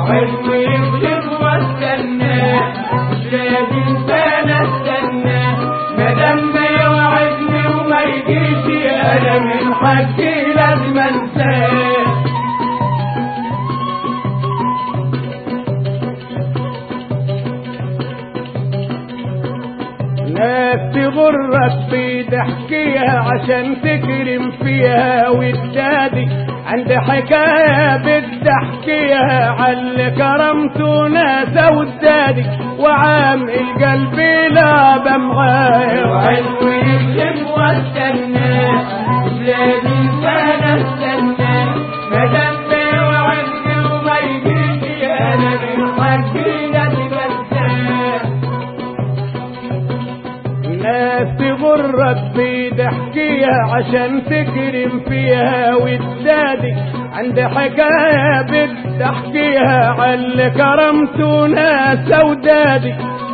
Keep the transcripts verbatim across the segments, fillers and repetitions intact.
اوعد ويغلب واستنى لازم انا استنى مادام بيوعدني وما يجيش انا من حقي لازم انساه. ناس تغرك بضحكيها عشان تكرم فيها ودادي عندي حكاية بتحكيها عاللي كرمته ناس ودادي وعام القلب لعبة معايا. اوعد ويغلب واستنى لازم انا استنى مادام بيوعدني وما يجيش انا من حقي لازم انساه. ناس تغرك بضحكيها عشان تكرم فيها ودادي عندي حكاية بتحكيها عاللي كرمته ناس ودادي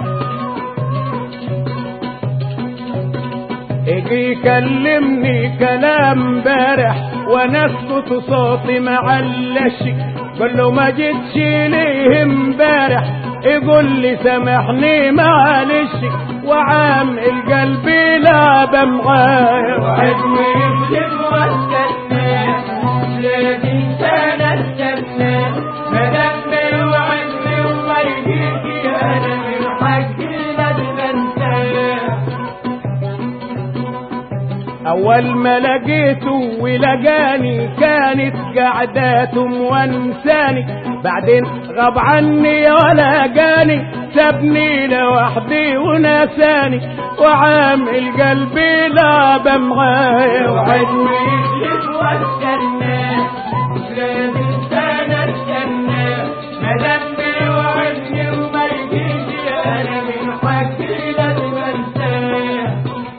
اجي كلمني كلام بارح وانا اسكت صوتي معلش قل له ما جيتش ليه امبارح يقول لي سامحني معلش وعام القلب لعبة معايا. اوعد ويغلب واستنى لازم انا استنى مادام بيوعدني وما يجيش انا من حقي لازم انساه. اول ما لقيته ولقاني كانت قعداته موانساني بعدين غاب عني ولا جاني سابني لوحدي ونساني وعام القلب لعبة معايا. اوعد ويغلب واستنى لازم انا استنى مادام بيوعدني وما يجيش انا من حقي لازم انساه.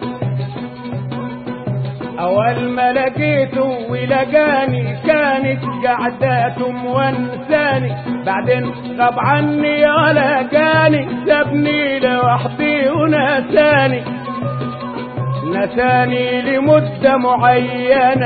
اول ما لقيته ولقاني كانت قعداته موانساني بعدين غاب عني ولا جاني سابني لوحدي ونساني نساني لمدة معينة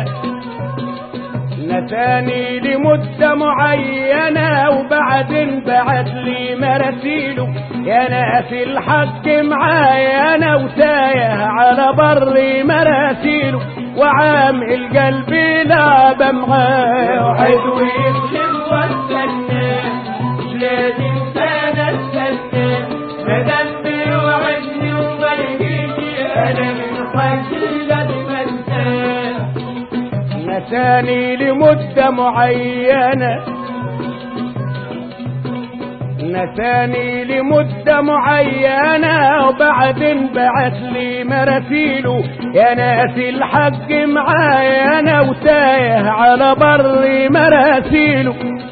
نساني لمدة معينة وبعدين بعت لي مراسيله يا ناس الحق معايا انا وتايه على بري مراسيله وعام القلب لعبة معايا. اوعد ويغلب واستنى لازم انا استنى مادام بيوعدني وما يجيش انا من حقي لازم انساه. نساني لمدة معينة نساني لمدة معينة وبعدين بعت لي مراسيله يا ناس الحق معايا انا وتايه على بري مراسيله.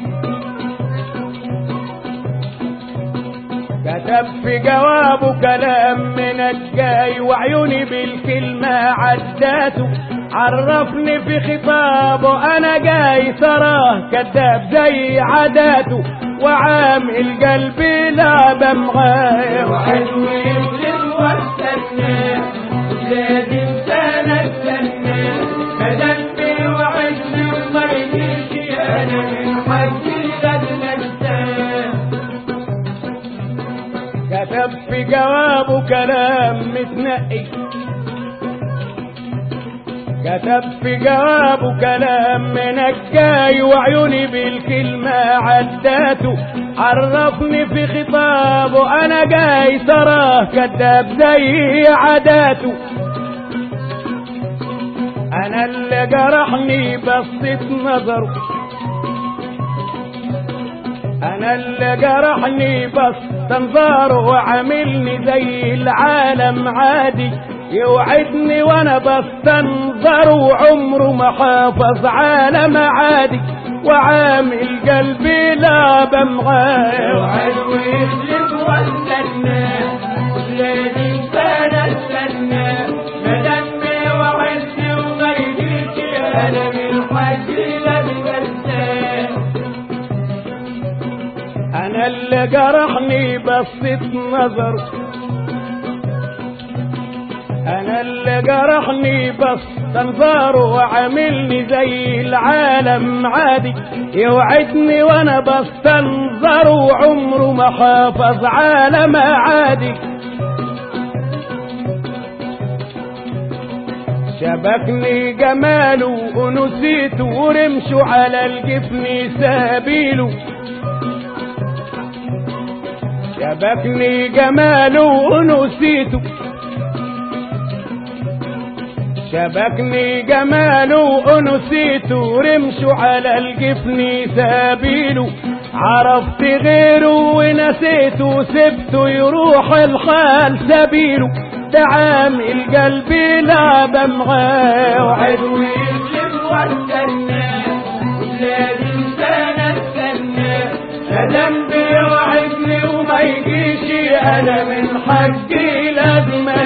كتب في جوابه كلام من الجاي وعيوني بالكلمة عداته عرفني في خطابه انا جاي تراه كذاب زي عاداته وعام القلب لعبة معايا. اوعد ويغلب واستنى لازم انا استنى مادام بيوعدني وما يجيش انا من حقي لازم انساه. كتب في جوابه كلام متنقي كتب في جوابه كلام من الجاي وعيوني بالكلمة عداته عرفني في خطابه انا جاي تراه كذاب زي عاداته. انا اللي جرحني بصيت نظره انا اللي جرحني بس تنظاره وعاملني زي العالم عادي يوعدني وانا بستنظر وعمره ما حافظ عالم عادي وعامل قلبي لعبة معايا. اوعد ويغلب واستنى لازم انا استنى مادام بيوعدني وما يجيش انا من حقي لازم انساه. انا اللي جرحني بصيت نظره انا اللي جرحني بس تنظاره وعاملني زي العالم عادي، يوعدني وانا بستنظر وعمره ما حافظ على معادي. شبكني جماله ونسيته ورمشه على الجفن سبيله، شبكني جماله ونسيته، شبكني جماله ونسيته ورمشه على الجفن سبيله. عرفت غيره ونسيته سبته يروح الحال سبيله، ده عامل قلبي لعبة معاه وعدو يسلم واستناه ولازم سنة استناه، ندم بيوعدني وما يجيش انا من حقي لازم